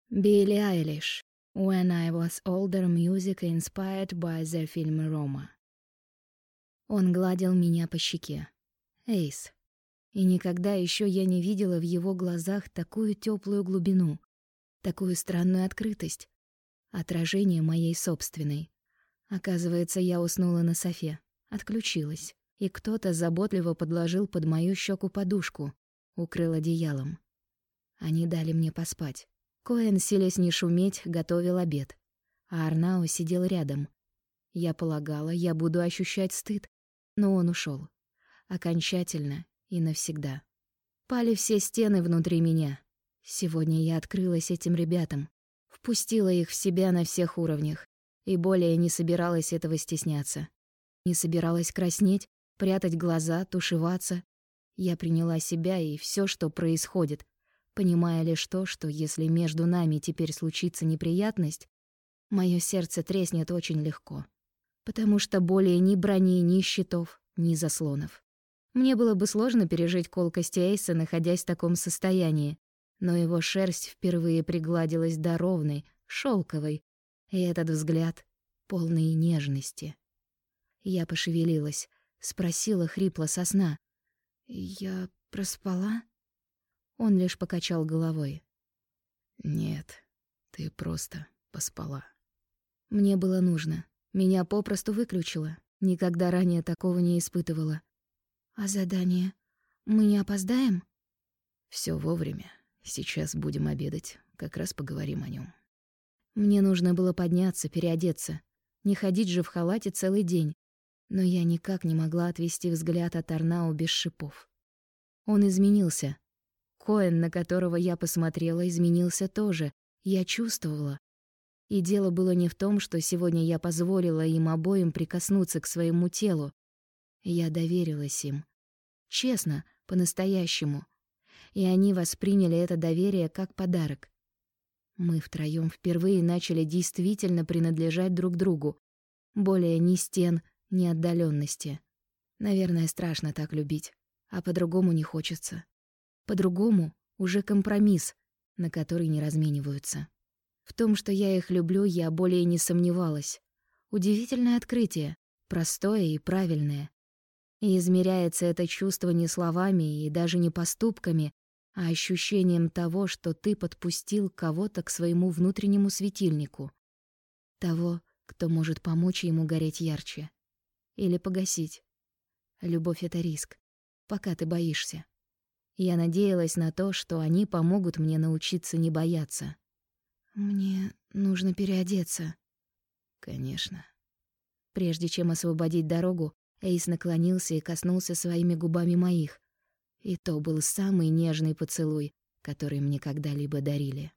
Billie Eilish. When I was older, music inspired by the film Roma. Он гладил меня по щеке. Эйс. И никогда еще я не видела в его глазах такую теплую глубину, такую странную открытость, отражение моей собственной. Оказывается, я уснула на софе, отключилась, и кто-то заботливо подложил под мою щеку подушку, укрыл одеялом. Они дали мне поспать. Коэн, силясь не шуметь, готовил обед, а Арнау сидел рядом. Я полагала, я буду ощущать стыд, но он ушел. Окончательно и навсегда. Пали все стены внутри меня. Сегодня я открылась этим ребятам, впустила их в себя на всех уровнях и более не собиралась этого стесняться. Не собиралась краснеть, прятать глаза, тушеваться. Я приняла себя и все, что происходит, понимая лишь то, что если между нами теперь случится неприятность, мое сердце треснет очень легко. Потому что более ни брони, ни щитов, ни заслонов. Мне было бы сложно пережить колкости Эйса, находясь в таком состоянии, но его шерсть впервые пригладилась до ровной, шелковой, и этот взгляд полный нежности. Я пошевелилась, спросила хрипло со сна: «Я проспала?» Он лишь покачал головой. «Нет, ты просто поспала». Мне было нужно. Меня попросту выключило. Никогда ранее такого не испытывала. «А задание? Мы не опоздаем?» Все вовремя. Сейчас будем обедать. Как раз поговорим о нем. Мне нужно было подняться, переодеться. Не ходить же в халате целый день. Но я никак не могла отвести взгляд от Арнау без шипов. Он изменился. Коэн, на которого я посмотрела, изменился тоже. Я чувствовала. И дело было не в том, что сегодня я позволила им обоим прикоснуться к своему телу. Я доверилась им. Честно, по-настоящему. И они восприняли это доверие как подарок. Мы втроём впервые начали действительно принадлежать друг другу. Более ни стен, ни отдалённости. Наверное, страшно так любить, а по-другому не хочется. По-другому уже компромисс, на который не размениваются. В том, что я их люблю, я более не сомневалась. Удивительное открытие, простое и правильное. И измеряется это чувство не словами и даже не поступками, а ощущением того, что ты подпустил кого-то к своему внутреннему светильнику. Того, кто может помочь ему гореть ярче. Или погасить. Любовь — это риск, пока ты боишься. Я надеялась на то, что они помогут мне научиться не бояться. «Мне нужно переодеться». «Конечно». Прежде чем освободить дорогу, Эйс наклонился и коснулся своими губами моих. И то был самый нежный поцелуй, который мне когда-либо дарили.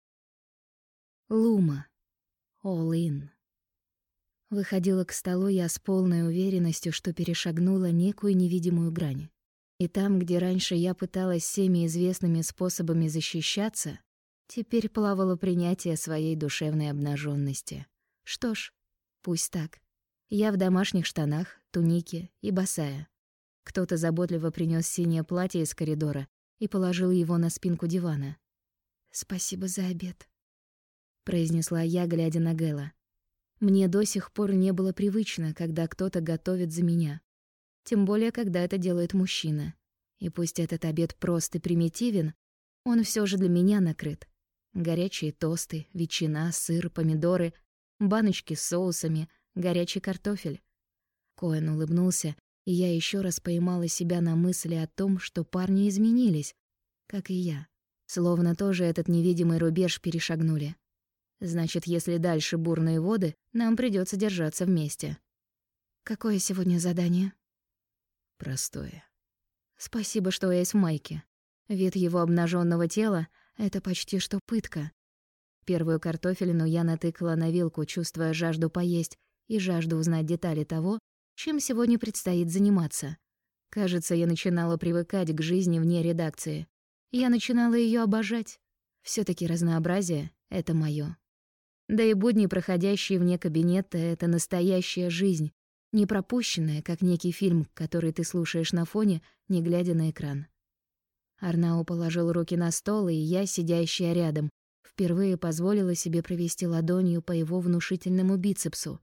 Лума. All in. Выходила к столу я с полной уверенностью, что перешагнула некую невидимую грань. И там, где раньше я пыталась всеми известными способами защищаться, теперь плавало принятие своей душевной обнаженности. Что ж, пусть так. Я в домашних штанах, тунике и босая. Кто-то заботливо принес синее платье из коридора и положил его на спинку дивана. «Спасибо за обед», — произнесла я, глядя на Гэла. Мне до сих пор не было привычно, когда кто-то готовит за меня. Тем более, когда это делает мужчина. И пусть этот обед прост и примитивен, он все же для меня накрыт. Горячие тосты, ветчина, сыр, помидоры, баночки с соусами, горячий картофель. Коэн улыбнулся, и я еще раз поймала себя на мысли о том, что парни изменились, как и я. Словно тоже этот невидимый рубеж перешагнули. Значит, если дальше бурные воды, нам придется держаться вместе. Какое сегодня задание? Простое. Спасибо, что Эйс в майке. Вид его обнаженного тела — это почти что пытка. Первую картофелину я натыкала на вилку, чувствуя жажду поесть и жажду узнать детали того, чем сегодня предстоит заниматься. Кажется, я начинала привыкать к жизни вне редакции. Я начинала ее обожать. Все таки разнообразие — это моё. Да и будни, проходящие вне кабинета, — это настоящая жизнь, не пропущенная, как некий фильм, который ты слушаешь на фоне, не глядя на экран. Арнау положил руки на стол, и я, сидящая рядом, Впервые позволила себе провести ладонью по его внушительному бицепсу.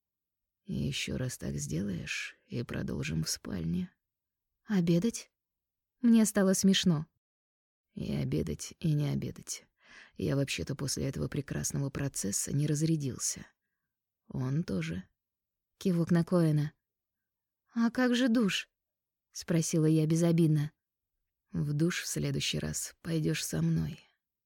Еще раз так сделаешь, и продолжим в спальне. Обедать? Мне стало смешно. И обедать, и не обедать. Я вообще-то после этого прекрасного процесса не разрядился. Он тоже. Кивок на Коэна. «А как же душ?» — спросила я безобидно. В душ в следующий раз пойдешь со мной.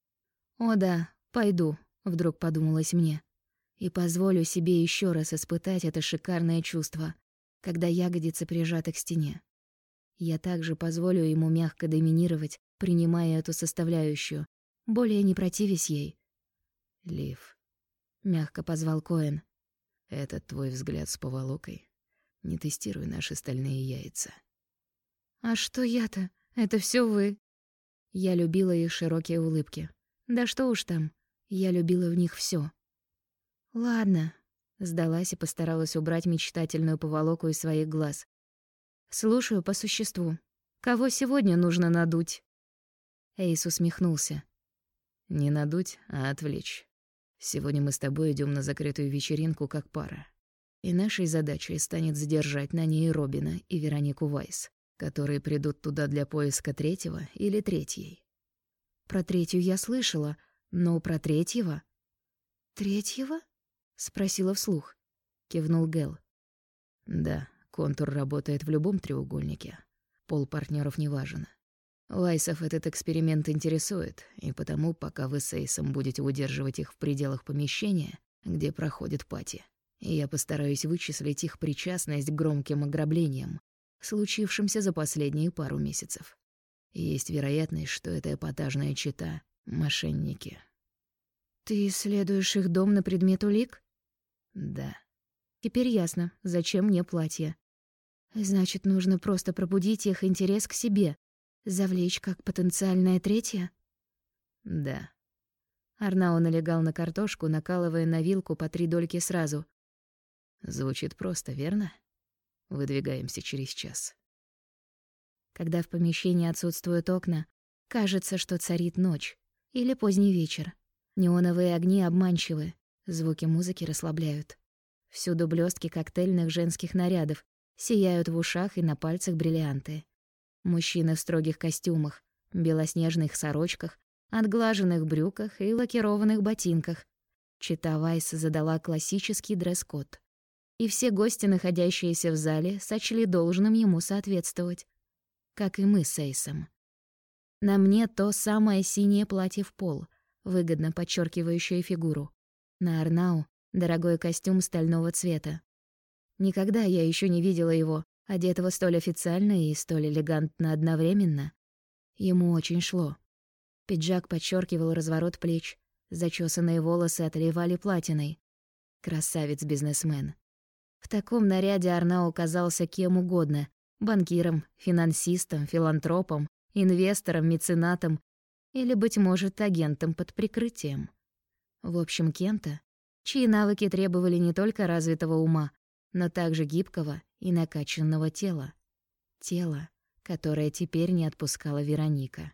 «О да, пойду», — вдруг подумалось мне. И позволю себе еще раз испытать это шикарное чувство, когда ягодицы прижаты к стене. Я также позволю ему мягко доминировать, принимая эту составляющую, более не противясь ей. «Лив», — мягко позвал Коэн. «этот твой взгляд с поволокой. Не тестируй наши стальные яйца». «А что я-то? Это все вы». Я любила их широкие улыбки. Да что уж там, я любила в них все. «Ладно», — сдалась и постаралась убрать мечтательную поволоку из своих глаз. «Слушаю по существу. Кого сегодня нужно надуть?» Эйс усмехнулся. «Не надуть, а отвлечь. Сегодня мы с тобой идем на закрытую вечеринку как пара. И нашей задачей станет задержать на ней Робина и Веронику Вайс, которые придут туда для поиска третьего или третьей». Про третью я слышала, но про третьего... «Третьего?» — спросила вслух. Кивнул Гэл. «Да, контур работает в любом треугольнике. Пол партнеров не важен. Вайсов этот эксперимент интересует, и потому, пока вы с Эйсом будете удерживать их в пределах помещения, где проходит пати, я постараюсь вычислить их причастность к громким ограблениям, случившимся за последние пару месяцев. Есть вероятность, что это эпатажная чета — мошенники». «Ты исследуешь их дом на предмет улик?» «Да». «Теперь ясно, зачем мне платье. Значит, нужно просто пробудить их интерес к себе, завлечь как потенциальное третье?» «Да». Арнао налегал на картошку, накалывая на вилку по 3 дольки сразу. «Звучит просто, верно? Выдвигаемся через час». Когда в помещении отсутствуют окна, кажется, что царит ночь или поздний вечер. Неоновые огни обманчивы, звуки музыки расслабляют. Всюду блестки коктейльных женских нарядов, сияют в ушах и на пальцах бриллианты. Мужчины в строгих костюмах, белоснежных сорочках, отглаженных брюках и лакированных ботинках. Чета Вайс задала классический дресс-код. И все гости, находящиеся в зале, сочли должным ему соответствовать. Как и мы с Эйсом. На мне то самое синее платье в пол, выгодно подчеркивающее фигуру. На Арнау дорогой костюм стального цвета. Никогда я еще не видела его, одетого столь официально и столь элегантно одновременно. Ему очень шло. Пиджак подчеркивал разворот плеч, зачесанные волосы отливали платиной. Красавец-бизнесмен. В таком наряде Арнау казался кем угодно: банкиром, финансистом, филантропом, инвестором, меценатом или, быть может, агентом под прикрытием. В общем, кем-то, чьи навыки требовали не только развитого ума, но также гибкого и накачанного тела. Тело, которое теперь не отпускала Вероника.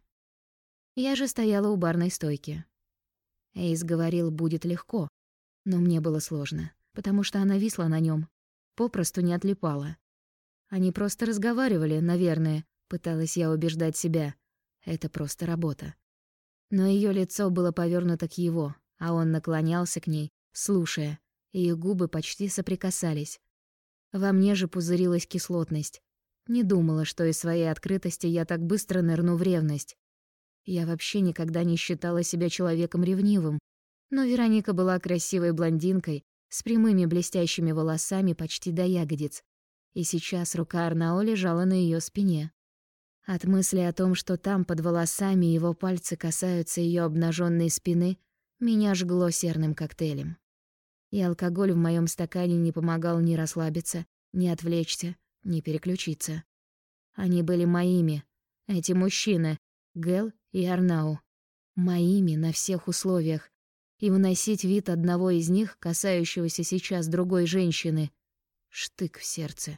Я же стояла у барной стойки. Эйс говорил, будет легко, но мне было сложно, потому что она висла на нем, попросту не отлипала. Они просто разговаривали, наверное, пыталась я убеждать себя. Это просто работа. Но ее лицо было повернуто к его, а он наклонялся к ней, слушая, и их губы почти соприкасались. Во мне же пузырилась кислотность. Не думала, что из своей открытости я так быстро нырну в ревность. Я вообще никогда не считала себя человеком ревнивым, но Вероника была красивой блондинкой с прямыми блестящими волосами почти до ягодиц, и сейчас рука Арнао лежала на ее спине. От мысли о том, что там под волосами его пальцы касаются ее обнаженной спины, меня жгло серным коктейлем. И алкоголь в моем стакане не помогал ни расслабиться, ни отвлечься, ни переключиться. Они были моими, эти мужчины, Гэл и Арнау. Моими на всех условиях. И выносить вид одного из них, касающегося сейчас другой женщины, штык в сердце.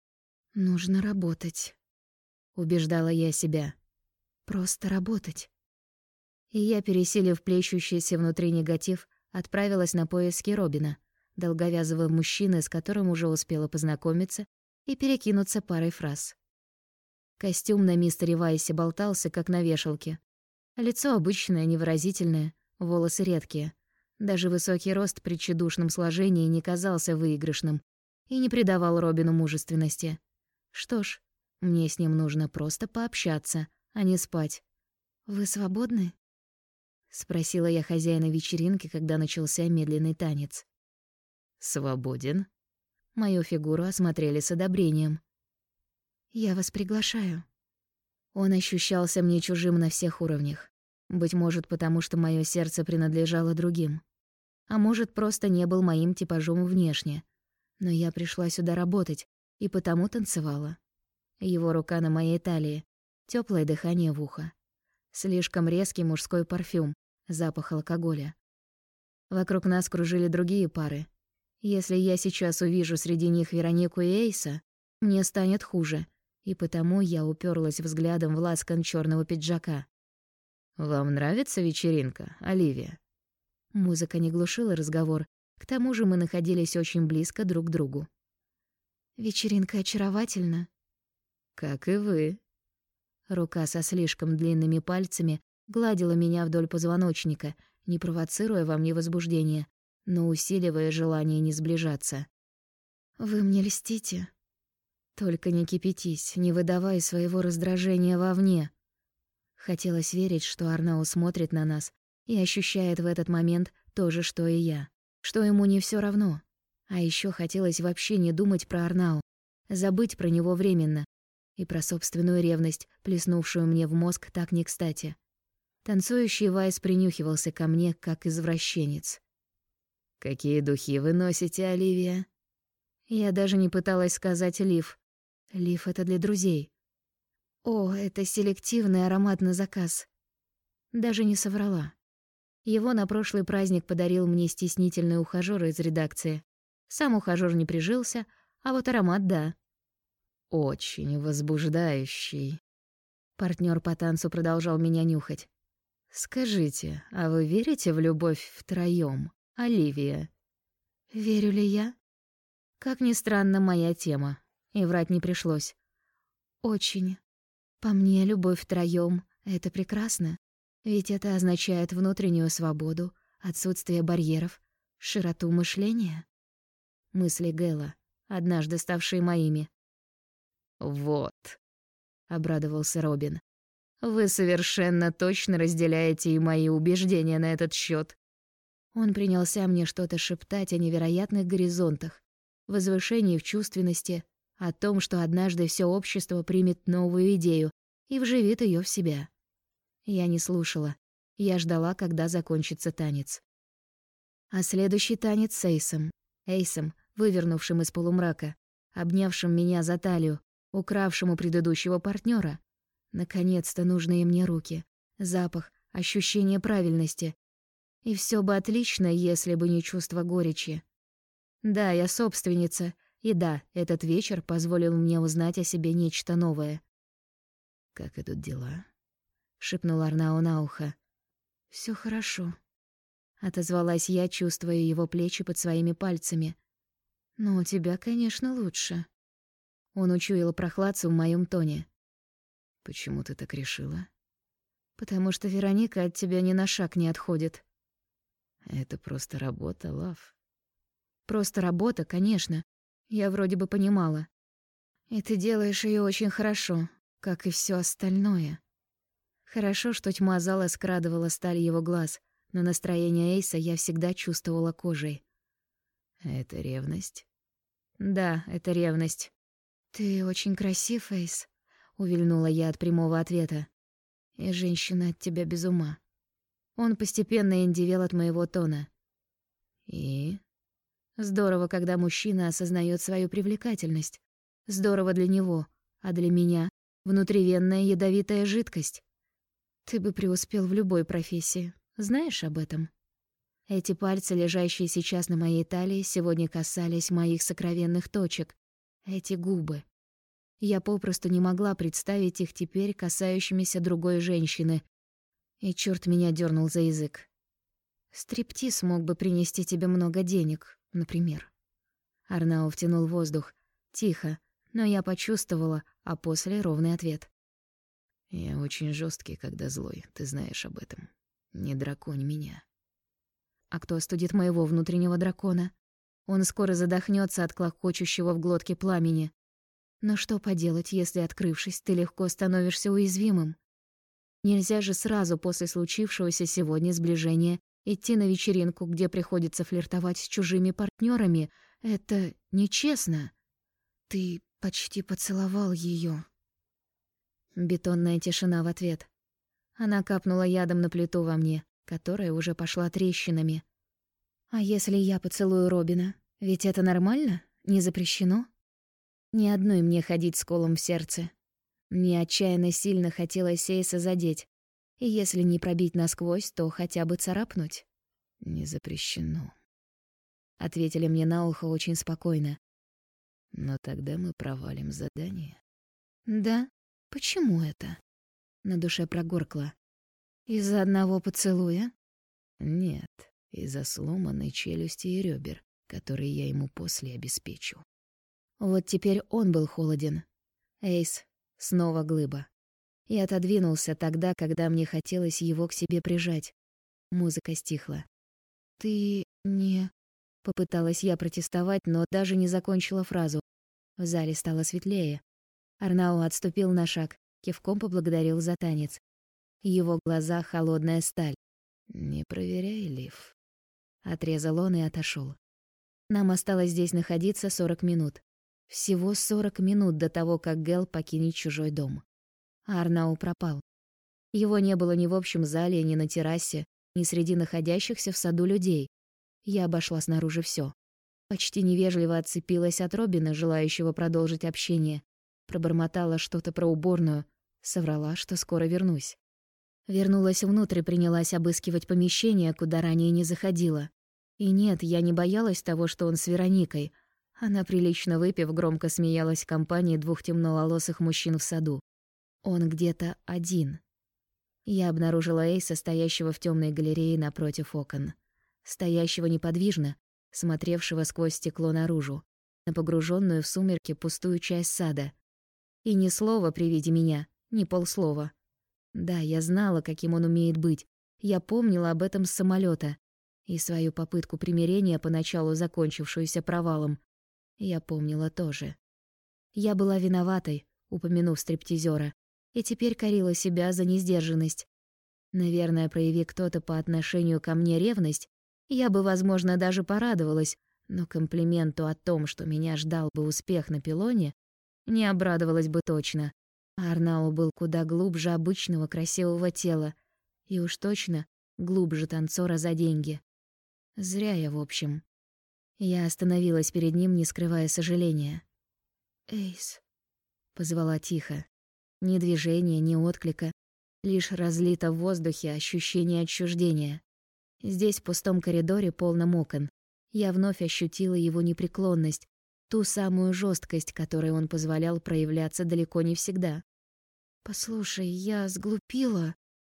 «Нужно работать», — убеждала я себя. «Просто работать». И я, пересилив плещущийся внутри негатив, отправилась на поиски Робина, долговязого мужчины, с которым уже успела познакомиться и перекинуться парой фраз. Костюм на мистере Вайсе болтался, как на вешалке. Лицо обычное, невыразительное, волосы редкие. Даже высокий рост при тщедушном сложении не казался выигрышным и не придавал Робину мужественности. Что ж, мне с ним нужно просто пообщаться, а не спать. «Вы свободны?» — спросила я хозяина вечеринки, когда начался медленный танец. «Свободен?» Мою фигуру осмотрели с одобрением. «Я вас приглашаю». Он ощущался мне чужим на всех уровнях. Быть может, потому что мое сердце принадлежало другим. А может, просто не был моим типажом внешне. Но я пришла сюда работать, и потому танцевала. Его рука на моей талии, теплое дыхание в ухо. Слишком резкий мужской парфюм, запах алкоголя. Вокруг нас кружили другие пары. Если я сейчас увижу среди них Веронику и Эйса, мне станет хуже, и потому я уперлась взглядом в лацкан черного пиджака. «Вам нравится вечеринка, Оливия?» Музыка не глушила разговор, к тому же мы находились очень близко друг к другу. «Вечеринка очаровательна». «Как и вы». Рука со слишком длинными пальцами гладила меня вдоль позвоночника, не провоцируя во мне возбуждение, но усиливая желание не сближаться. «Вы мне льстите. Только не кипятись, не выдавай своего раздражения вовне». Хотелось верить, что Арнау смотрит на нас и ощущает в этот момент то же, что и я, что ему не все равно. А еще хотелось вообще не думать про Арнау, забыть про него временно и про собственную ревность, плеснувшую мне в мозг так не кстати. Танцующий Вайс принюхивался ко мне, как извращенец. «Какие духи вы носите, Оливия?» Я даже не пыталась сказать «Лив». «Лив» — это для друзей. О, это селективный аромат на заказ. Даже не соврала. Его на прошлый праздник подарил мне стеснительный ухажёр из редакции. Сам ухажёр не прижился, а вот аромат — да. «Очень возбуждающий». Партнёр по танцу продолжал меня нюхать. «Скажите, а вы верите в любовь втроём, Оливия?» Верю ли я? Как ни странно, моя тема. И врать не пришлось. Очень. По мне, любовь втроём — это прекрасно. Ведь это означает внутреннюю свободу, отсутствие барьеров, широту мышления. Мысли Гэла, однажды ставшие моими. «Вот», — обрадовался Робин. «вы совершенно точно разделяете и мои убеждения на этот счёт». Он принялся мне что-то шептать о невероятных горизонтах, возвышении в чувственности, о том, что однажды всё общество примет новую идею и вживит её в себя. Я не слушала. Я ждала, когда закончится танец. А следующий танец с Эйсом, вывернувшим из полумрака, обнявшим меня за талию, укравшим у предыдущего партнера. Наконец-то нужные мне руки, запах, ощущение правильности. И все бы отлично, если бы не чувство горечи. Да, я собственница, и да, этот вечер позволил мне узнать о себе нечто новое. «Как идут дела?» — шепнул Арнау на ухо. «Всё хорошо», — отозвалась я, чувствуя его плечи под своими пальцами. «Но у тебя, конечно, лучше». Он учуял прохладцу в моём тоне. «Почему ты так решила?» «Потому что Вероника от тебя ни на шаг не отходит». «Это просто работа, Лав». «Просто работа, конечно. Я вроде бы понимала. И ты делаешь её очень хорошо, как и всё остальное». Хорошо, что тьма зала скрадывала сталь его глаз, но настроение Эйса я всегда чувствовала кожей. «Это ревность?» «Да, это ревность». «Ты очень красив, Эйс», — увильнула я от прямого ответа. «И женщина от тебя без ума». Он постепенно индивел от моего тона. «И?» Здорово, когда мужчина осознаёт свою привлекательность. Здорово для него, а для меня — внутривенная ядовитая жидкость. Ты бы преуспел в любой профессии. Знаешь об этом? Эти пальцы, лежащие сейчас на моей талии, сегодня касались моих сокровенных точек. Эти губы. Я попросту не могла представить их теперь касающимися другой женщины. И чёрт меня дёрнул за язык. Стриптиз мог бы принести тебе много денег, например. Арнау втянул воздух. Тихо, но я почувствовала, а после ровный ответ. Я очень жёсткий, когда злой, ты знаешь об этом. Не драконь меня. А кто остудит моего внутреннего дракона? Он скоро задохнётся от клокочущего в глотке пламени. Но что поделать, если, открывшись, ты легко становишься уязвимым? Нельзя же сразу после случившегося сегодня сближения идти на вечеринку, где приходится флиртовать с чужими партнерами. Это нечестно. Ты почти поцеловал ее. Бетонная тишина в ответ. Она капнула ядом на плиту во мне, которая уже пошла трещинами. А если я поцелую Робина? Ведь это нормально? Не запрещено? Ни одной мне ходить с колом в сердце. Мне отчаянно сильно хотелось Эйса задеть. И если не пробить насквозь, то хотя бы царапнуть. Не запрещено. Ответили мне на ухо очень спокойно. Но тогда мы провалим задание. Да? Почему это? На душе прогоркло. Из-за одного поцелуя? Нет, из-за сломанной челюсти и ребер, которые я ему после обеспечу. Вот теперь он был холоден. Эйс, снова глыба. И отодвинулся тогда, когда мне хотелось его к себе прижать. Музыка стихла. «Ты не...» Попыталась я протестовать, но даже не закончила фразу. В зале стало светлее. Арнау отступил на шаг, кивком поблагодарил за танец. В его глазах холодная сталь. «Не проверяй, Лив». Отрезал он и отошел. Нам осталось здесь находиться 40 минут. Всего 40 минут до того, как Гэл покинет чужой дом. А Арнау пропал. Его не было ни в общем зале, ни на террасе, ни среди находящихся в саду людей. Я обошла снаружи всё. Почти невежливо отцепилась от Робина, желающего продолжить общение. Пробормотала что-то про уборную, соврала, что скоро вернусь. Вернулась внутрь и принялась обыскивать помещение, куда ранее не заходила. И нет, я не боялась того, что он с Вероникой. Она, прилично выпив, громко смеялась в компании двух темноволосых мужчин в саду. Он где-то один. Я обнаружила Эйса, стоящего в тёмной галерее напротив окон. Стоящего неподвижно, смотревшего сквозь стекло наружу, на погруженную в сумерки пустую часть сада. И ни слова при виде меня, ни полслова. Да, я знала, каким он умеет быть. Я помнила об этом с самолёта. И свою попытку примирения, поначалу закончившуюся провалом, я помнила тоже. Я была виноватой, упомянув стриптизера, и теперь корила себя за несдержанность. Наверное, прояви кто-то по отношению ко мне ревность, я бы, возможно, даже порадовалась, но комплименту о том, что меня ждал бы успех на пилоне, не обрадовалась бы точно. Арнау был куда глубже обычного красивого тела, и уж точно глубже танцора за деньги. Зря я, в общем. Я остановилась перед ним, не скрывая сожаления. «Эйс», — позвала тихо. Ни движения, ни отклика, лишь разлито в воздухе ощущение отчуждения. Здесь, в пустом коридоре, полном окон, я вновь ощутила его непреклонность, ту самую жесткость, которой он позволял проявляться далеко не всегда. «Послушай, я сглупила».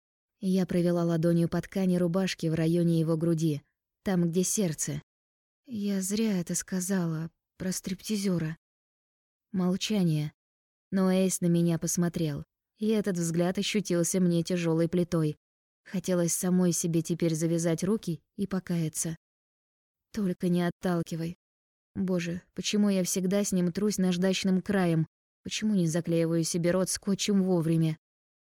Я провела ладонью по ткани рубашки в районе его груди, там, где сердце. Я зря это сказала про стриптизера. Молчание. Но Эйс на меня посмотрел, и этот взгляд ощутился мне тяжелой плитой. Хотелось самой себе теперь завязать руки и покаяться. Только не отталкивай. Боже, почему я всегда с ним трусь наждачным краем? Почему не заклеиваю себе рот скотчем вовремя?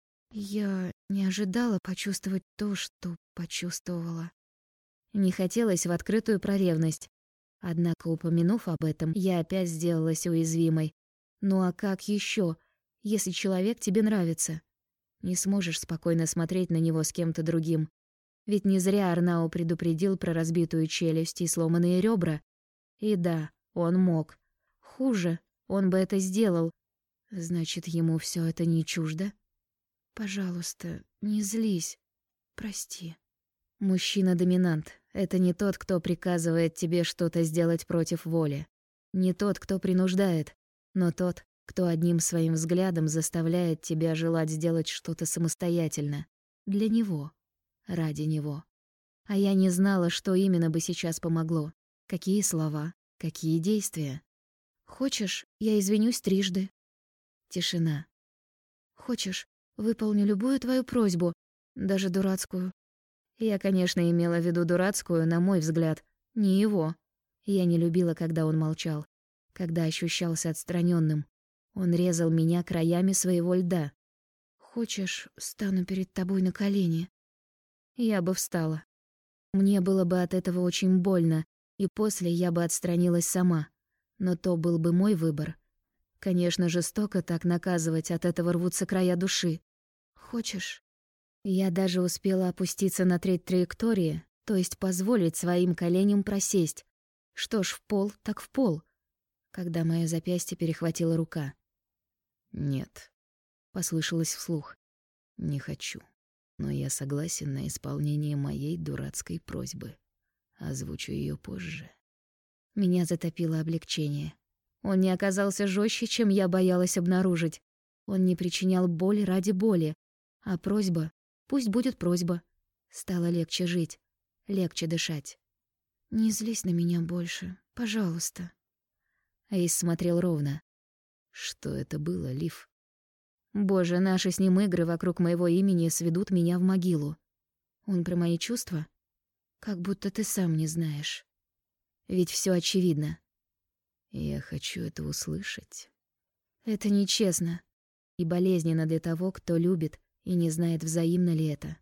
Я не ожидала почувствовать то, что почувствовала. Не хотелось в открытую про ревность. Однако, упомянув об этом, я опять сделалась уязвимой. Ну а как еще, если человек тебе нравится? Не сможешь спокойно смотреть на него с кем-то другим. Ведь не зря Арнау предупредил про разбитую челюсть и сломанные ребра. И да, он мог. Хуже, он бы это сделал. Значит, ему все это не чуждо? Пожалуйста, не злись. Прости. Мужчина-доминант — это не тот, кто приказывает тебе что-то сделать против воли. Не тот, кто принуждает, но тот, кто одним своим взглядом заставляет тебя желать сделать что-то самостоятельно. Для него. Ради него. А я не знала, что именно бы сейчас помогло. Какие слова, какие действия. «Хочешь, я извинюсь трижды?» Тишина. «Хочешь, выполню любую твою просьбу, даже дурацкую?» Я, конечно, имела в виду дурацкую, на мой взгляд, не его. Я не любила, когда он молчал, когда ощущался отстраненным. Он резал меня краями своего льда. «Хочешь, стану перед тобой на колени?» Я бы встала. Мне было бы от этого очень больно, и после я бы отстранилась сама. Но то был бы мой выбор. Конечно, жестоко так наказывать, от этого рвутся края души. «Хочешь?» Я даже успела опуститься на треть траектории, то есть позволить своим коленям просесть. Что ж, в пол, так в пол. Когда моё запястье перехватила рука. «Нет», — послышалось вслух. «Не хочу, но я согласен на исполнение моей дурацкой просьбы. Озвучу её позже». Меня затопило облегчение. Он не оказался жёстче, чем я боялась обнаружить. Он не причинял боль ради боли, а просьба, пусть будет просьба. Стало легче жить, легче дышать. «Не злись на меня больше, пожалуйста». Эйс смотрел ровно. «Что это было, Лив?» Боже, наши с ним игры вокруг моего имени сведут меня в могилу. Он про мои чувства? Как будто ты сам не знаешь. Ведь всё очевидно. Я хочу это услышать. Это нечестно и болезненно для того, кто любит и не знает, взаимно ли это.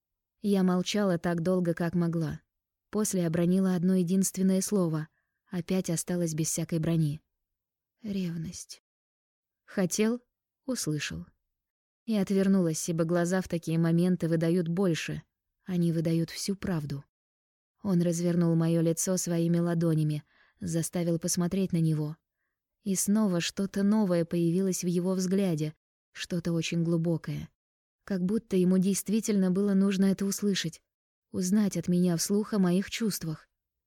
Я молчала так долго, как могла. После обронила одно единственное слово. Опять осталась без всякой брони. Ревность. Хотел — услышал. И отвернулась, ибо глаза в такие моменты выдают больше. Они выдают всю правду. Он развернул моё лицо своими ладонями, заставил посмотреть на него. И снова что-то новое появилось в его взгляде, что-то очень глубокое. Как будто ему действительно было нужно это услышать, узнать от меня вслух о моих чувствах.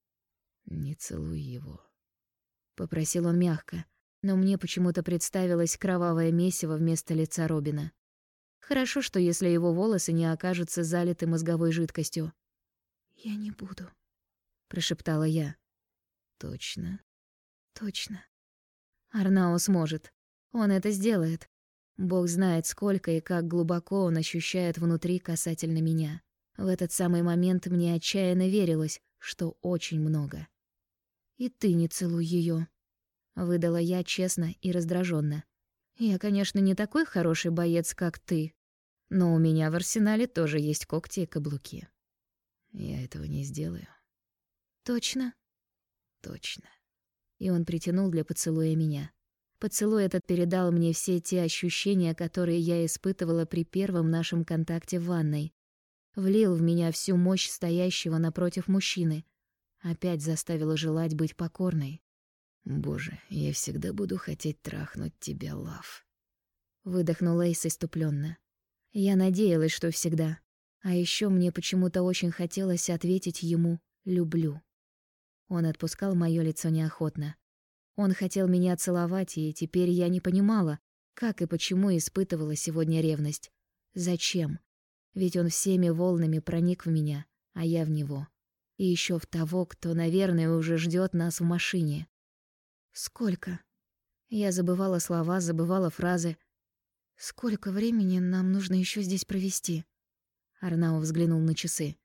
«Не целуй его», — попросил он мягко, но мне почему-то представилось кровавое месиво вместо лица Робина. Хорошо, что если его волосы не окажутся залиты мозговой жидкостью. «Я не буду», — прошептала я. «Точно?» «Точно. Арнао сможет. Он это сделает. Бог знает, сколько и как глубоко он ощущает внутри касательно меня. В этот самый момент мне отчаянно верилось, что очень много. «И ты не целуй её», — выдала я честно и раздражённо. «Я, конечно, не такой хороший боец, как ты, но у меня в арсенале тоже есть когти и каблуки». «Я этого не сделаю». «Точно?» «Точно». И он притянул для поцелуя меня. Поцелуй этот передал мне все те ощущения, которые я испытывала при первом нашем контакте в ванной. Влил в меня всю мощь стоящего напротив мужчины. Опять заставила желать быть покорной. «Боже, я всегда буду хотеть трахнуть тебя, Лав». Выдохнул Эйс иступлённо. Я надеялась, что всегда. А ещё мне почему-то очень хотелось ответить ему «люблю». Он отпускал моё лицо неохотно. Он хотел меня целовать, и теперь я не понимала, как и почему испытывала сегодня ревность. Зачем? Ведь он всеми волнами проник в меня, а я в него. И ещё в того, кто, наверное, уже ждёт нас в машине. Сколько? Я забывала слова, забывала фразы. Сколько времени нам нужно ещё здесь провести? Арнао взглянул на часы.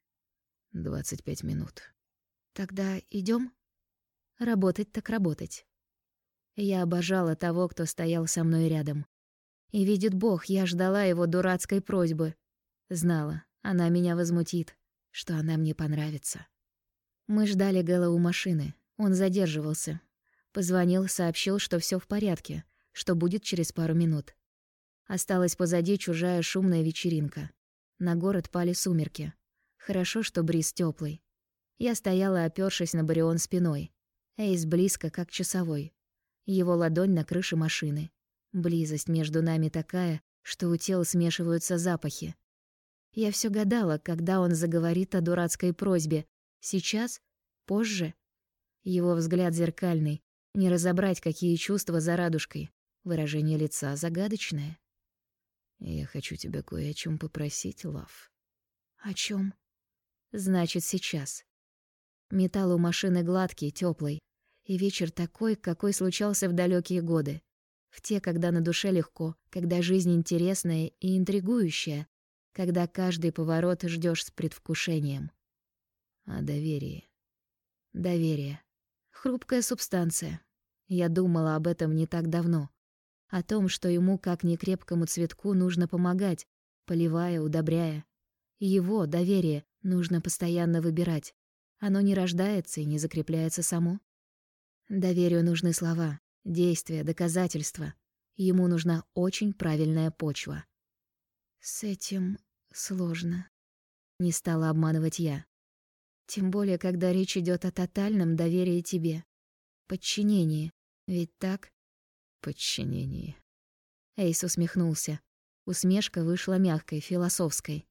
25 минут. Тогда идём? Работать так работать. Я обожала того, кто стоял со мной рядом. И видит Бог, я ждала его дурацкой просьбы. Знала, она меня возмутит, что она мне понравится. Мы ждали Гэла у машины. Он задерживался. Позвонил, сообщил, что всё в порядке, что будет через пару минут. Осталась позади чужая шумная вечеринка. На город пали сумерки. Хорошо, что бриз тёплый. Я стояла, опёршись на барион спиной. Эйс близко, как часовой. Его ладонь на крыше машины. Близость между нами такая, что у тел смешиваются запахи. Я всё гадала, когда он заговорит о дурацкой просьбе. Сейчас? Позже? Его взгляд зеркальный. Не разобрать, какие чувства за радужкой. Выражение лица загадочное. «Я хочу тебя кое о чём попросить, Лав». О чем? Значит, сейчас. Металл у машины гладкий, теплый, и вечер такой, какой случался в далекие годы. В те, когда на душе легко, когда жизнь интересная и интригующая, когда каждый поворот ждешь с предвкушением. А доверие. Доверие. Хрупкая субстанция. Я думала об этом не так давно. О том, что ему, как некрепкому цветку, нужно помогать, поливая, удобряя. Его, доверие, нужно постоянно выбирать. Оно не рождается и не закрепляется само. Доверию нужны слова, действия, доказательства. Ему нужна очень правильная почва. С этим сложно. Не стала обманывать я. Тем более, когда речь идет о тотальном доверии тебе. Подчинении. Ведь так? Подчинение. Эйс усмехнулся. Усмешка вышла мягкой, философской.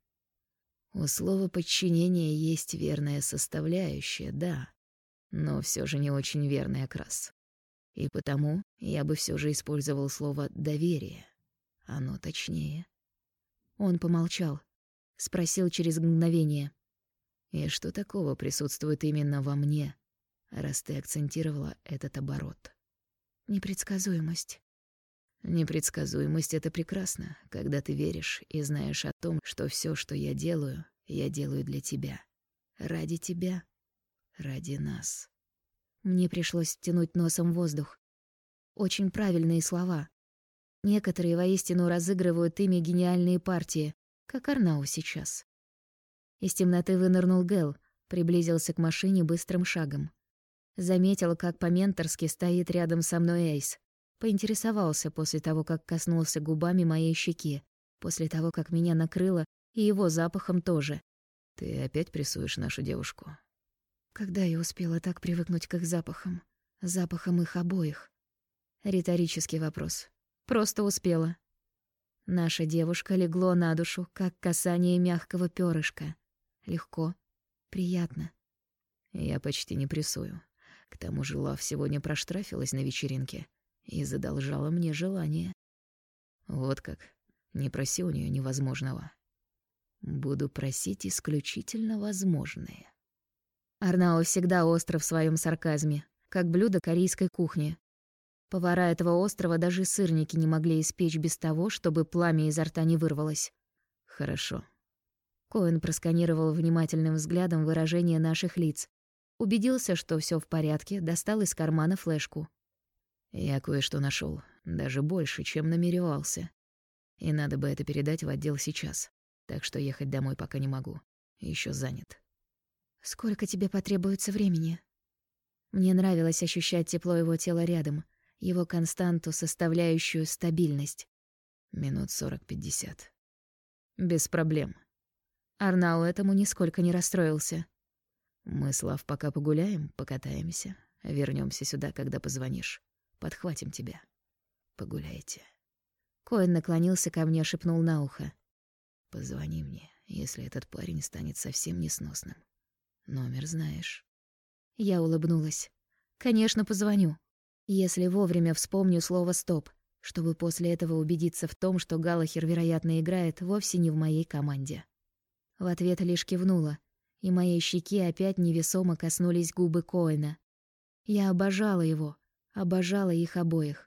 У слова «подчинение» есть верная составляющая, да, но все же не очень верный окрас. И потому я бы все же использовал слово «доверие». Оно точнее. Он помолчал, спросил через мгновение. И что такого присутствует именно во мне, раз ты акцентировала этот оборот? Непредсказуемость. Непредсказуемость — это прекрасно, когда ты веришь и знаешь о том, что все, что я делаю для тебя. Ради тебя, ради нас. Мне пришлось втянуть носом воздух. Очень правильные слова. Некоторые воистину разыгрывают ими гениальные партии, как Арнау сейчас. Из темноты вынырнул Гэл, приблизился к машине быстрым шагом. Заметил, как по-менторски стоит рядом со мной Эйс. Поинтересовался после того, как коснулся губами моей щеки, после того, как меня накрыло, и его запахом тоже. «Ты опять прессуешь нашу девушку?» Когда я успела так привыкнуть к их запахам? Запахам их обоих? Риторический вопрос. Просто успела. Наша девушка легло на душу, как касание мягкого пёрышка. Легко, приятно. Я почти не прессую. К тому же Лав сегодня проштрафилась на вечеринке и задолжала мне желание. Вот как. Не проси у нее невозможного. Буду просить исключительно возможное. Арнао всегда остр в своем сарказме, как блюдо корейской кухни. Повара этого острова даже сырники не могли испечь без того, чтобы пламя изо рта не вырвалось. Хорошо. Коэн просканировал внимательным взглядом выражение наших лиц. Убедился, что все в порядке, достал из кармана флешку. Я кое-что нашел, даже больше, чем намеревался. И надо бы это передать в отдел сейчас. Так что ехать домой пока не могу. Еще занят. Сколько тебе потребуется времени? Мне нравилось ощущать тепло его тела рядом, его константу, составляющую стабильность. Минут 40-50. Без проблем. Арнау этому нисколько не расстроился. Мы, Слав, пока погуляем, покатаемся. Вернемся сюда, когда позвонишь. Подхватим тебя. Погуляйте. Коэн наклонился ко мне, шепнул на ухо. Позвони мне, если этот парень станет совсем несносным. Номер знаешь. Я улыбнулась. Конечно, позвоню. Если вовремя вспомню слово «стоп», чтобы после этого убедиться в том, что Галлахер, вероятно, играет вовсе не в моей команде. В ответ лишь кивнула, и моей щеки опять невесомо коснулись губы Коэна. Я обожала его, обожала их обоих.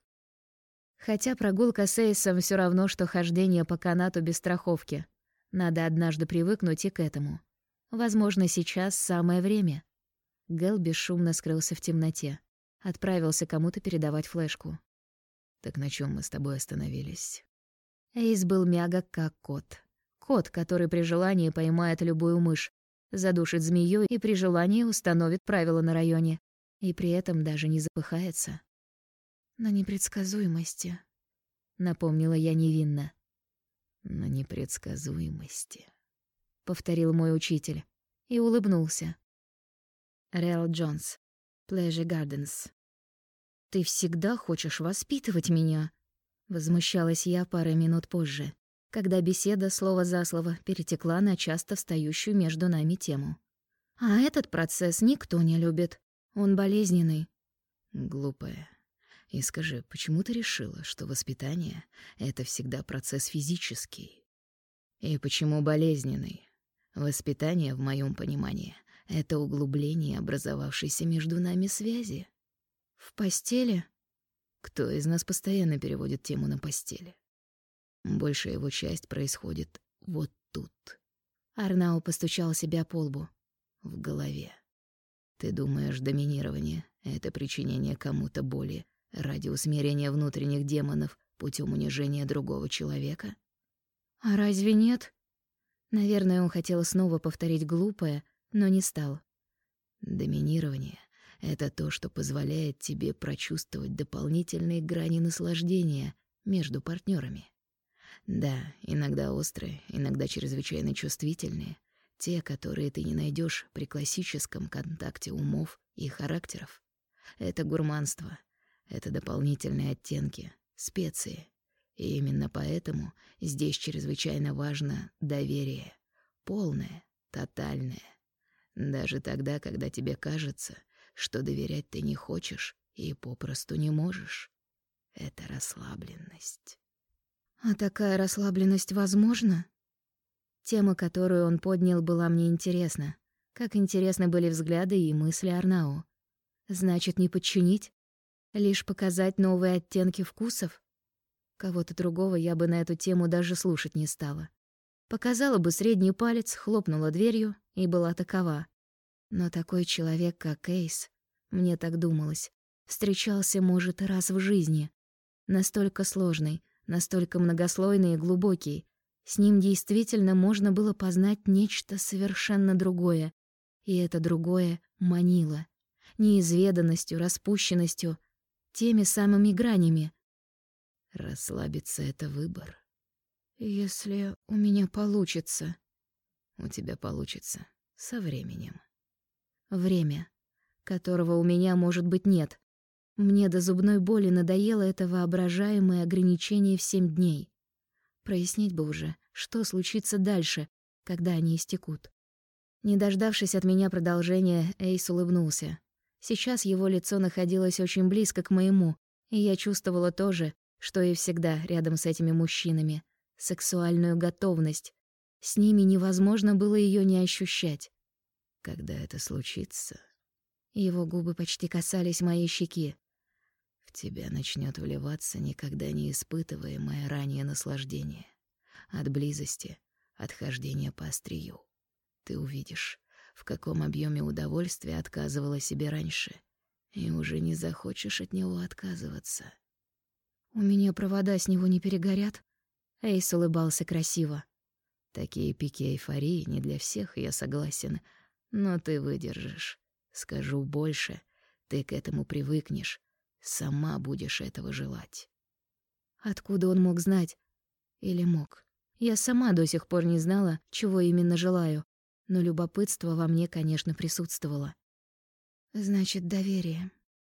Хотя прогулка с Эйсом всё равно, что хождение по канату без страховки. Надо однажды привыкнуть и к этому. Возможно, сейчас самое время. Гэл бесшумно скрылся в темноте. Отправился кому-то передавать флешку. Так на чем мы с тобой остановились? Эйс был мягок, как кот. Кот, который при желании поймает любую мышь, задушит змею и при желании установит правила на районе. И при этом даже не запыхается. На непредсказуемости, напомнила я невинно. На непредсказуемости, повторил мой учитель и улыбнулся. Рэл Джонс, Pleasure Gardens. Ты всегда хочешь воспитывать меня, возмущалась я пару минут позже, когда беседа слово за слово перетекла на часто встающую между нами тему. А этот процесс никто не любит. Он болезненный. Глупая. И скажи, почему ты решила, что воспитание — это всегда процесс физический? И почему болезненный? Воспитание, в моем понимании, это углубление образовавшейся между нами связи. В постели? Кто из нас постоянно переводит тему на постели? Большая его часть происходит вот тут. Арнау постучал себя по лбу. В голове. Ты думаешь, доминирование — это причинение кому-то боли ради усмирения внутренних демонов путем унижения другого человека? А разве нет? Наверное, он хотел снова повторить глупое, но не стал. Доминирование — это то, что позволяет тебе прочувствовать дополнительные грани наслаждения между партнерами. Да, иногда острые, иногда чрезвычайно чувствительные, те, которые ты не найдешь при классическом контакте умов и характеров. Это гурманство, это дополнительные оттенки, специи. И именно поэтому здесь чрезвычайно важно доверие, полное, тотальное. Даже тогда, когда тебе кажется, что доверять ты не хочешь и попросту не можешь. Это расслабленность. А такая расслабленность возможна? Тема, которую он поднял, была мне интересна. Как интересны были взгляды и мысли Арнау. Значит, не подчинить? Лишь показать новые оттенки вкусов? Кого-то другого я бы на эту тему даже слушать не стала. Показала бы средний палец, хлопнула дверью и была такова. Но такой человек, как Эйс, мне так думалось, встречался, может, раз в жизни. Настолько сложный, настолько многослойный и глубокий. С ним действительно можно было познать нечто совершенно другое. И это другое манило. Неизведанностью, распущенностью, теми самыми гранями. Расслабиться — это выбор. Если у меня получится. У тебя получится со временем. Время, которого у меня, может быть, нет. Мне до зубной боли надоело это воображаемое ограничение в 7 дней. Прояснить бы уже, что случится дальше, когда они истекут. Не дождавшись от меня продолжения, Эйс улыбнулся. Сейчас его лицо находилось очень близко к моему, и я чувствовала то же, что и всегда рядом с этими мужчинами. Сексуальную готовность. С ними невозможно было ее не ощущать. Когда это случится, Его губы почти касались моей щеки. в тебя начнет вливаться никогда не испытываемое ранее наслаждение. От близости, от хождения по острию. Ты увидишь, в каком объеме удовольствия отказывала себе раньше, и уже не захочешь от него отказываться. «У меня провода с него не перегорят?» Эйс улыбался красиво. Такие пики эйфории не для всех, я согласен, но ты выдержишь. Скажу больше, ты к этому привыкнешь, сама будешь этого желать. Откуда он мог знать? Или мог? Я сама до сих пор не знала, чего именно желаю, но любопытство во мне, конечно, присутствовало. Значит, доверие.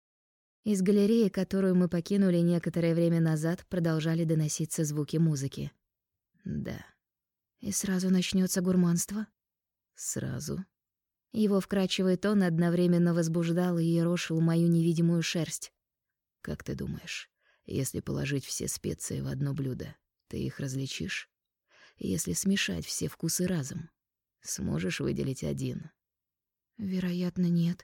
Из галереи, которую мы покинули некоторое время назад, продолжали доноситься звуки музыки. Да. И сразу начнется гурманство? Сразу. Его вкрадчивый тон одновременно возбуждал и ерошил мою невидимую шерсть. Как ты думаешь, если положить все специи в одно блюдо, ты их различишь? Если смешать все вкусы разом, сможешь выделить один? Вероятно, нет.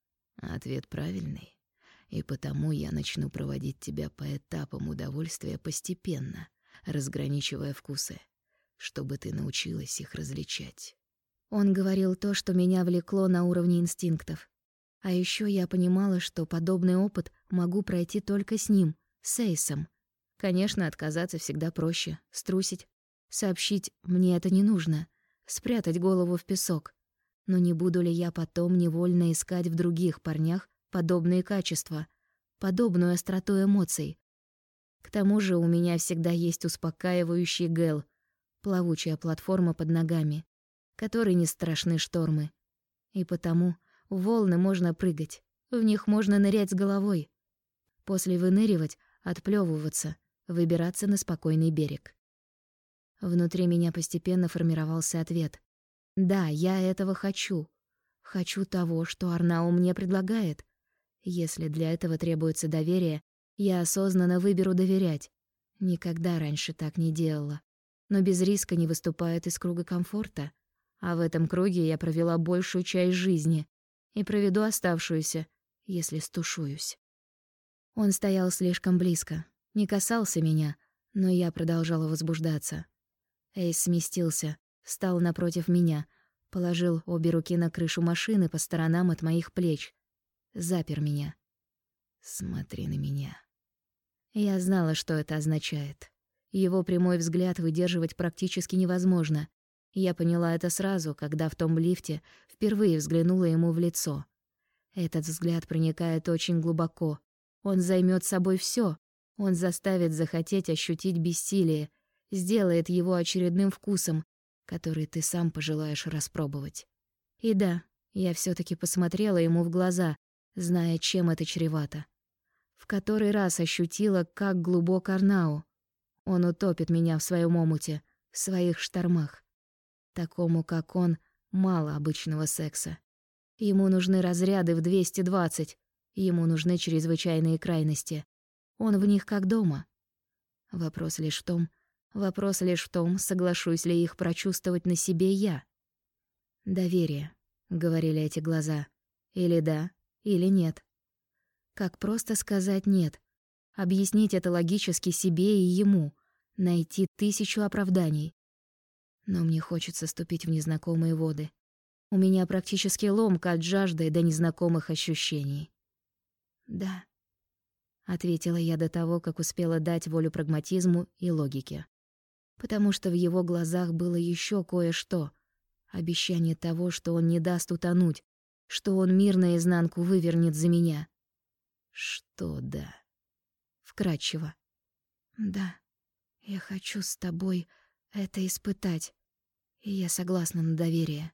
Ответ правильный. И потому я начну проводить тебя по этапам удовольствия постепенно, разграничивая вкусы, чтобы ты научилась их различать. Он говорил то, что меня влекло на уровне инстинктов. А еще я понимала, что подобный опыт могу пройти только с ним, с Эйсом. Конечно, отказаться всегда проще, струсить, сообщить «мне это не нужно», спрятать голову в песок. Но не буду ли я потом невольно искать в других парнях подобные качества, подобную остроту эмоций? К тому же у меня всегда есть успокаивающий гел, плавучая платформа под ногами, которой не страшны штормы. И потому в волны можно прыгать, в них можно нырять с головой. После выныривать, отплёвываться, выбираться на спокойный берег. Внутри меня постепенно формировался ответ. Да, я этого хочу. Хочу того, что Арнау мне предлагает. Если для этого требуется доверие, я осознанно выберу доверять. Никогда раньше так не делала. Но без риска не выступает из круга комфорта. А в этом круге я провела большую часть жизни и проведу оставшуюся, если стушуюсь. Он стоял слишком близко, не касался меня, но я продолжала возбуждаться. Эйс сместился, встал напротив меня, положил обе руки на крышу машины по сторонам от моих плеч, запер меня. «Смотри на меня». Я знала, что это означает. Его прямой взгляд выдерживать практически невозможно. Я поняла это сразу, когда в том лифте впервые взглянула ему в лицо. Этот взгляд проникает очень глубоко. Он займет собой все. Он заставит захотеть ощутить бессилие, сделает его очередным вкусом, который ты сам пожелаешь распробовать. И да, я все таки посмотрела ему в глаза, зная, чем это чревато. В который раз ощутила, как глубок Арнау. Он утопит меня в своем омуте, в своих штормах. Такому, как он, мало обычного секса. Ему нужны разряды в 220, ему нужны чрезвычайные крайности. Он в них как дома. Вопрос лишь в том, соглашусь ли их прочувствовать на себе я. «Доверие», — говорили эти глаза. Или да, или нет. Как просто сказать «нет», объяснить это логически себе и ему, найти 1000 оправданий. Но мне хочется ступить в незнакомые воды. У меня практически ломка от жажды до незнакомых ощущений. «Да», — ответила я до того, как успела дать волю прагматизму и логике. Потому что в его глазах было еще кое-что. Обещание того, что он не даст утонуть, что он мир наизнанку вывернет за меня. «Что да?» Вкратчиво. «Да, я хочу с тобой это испытать, и я согласна на доверие».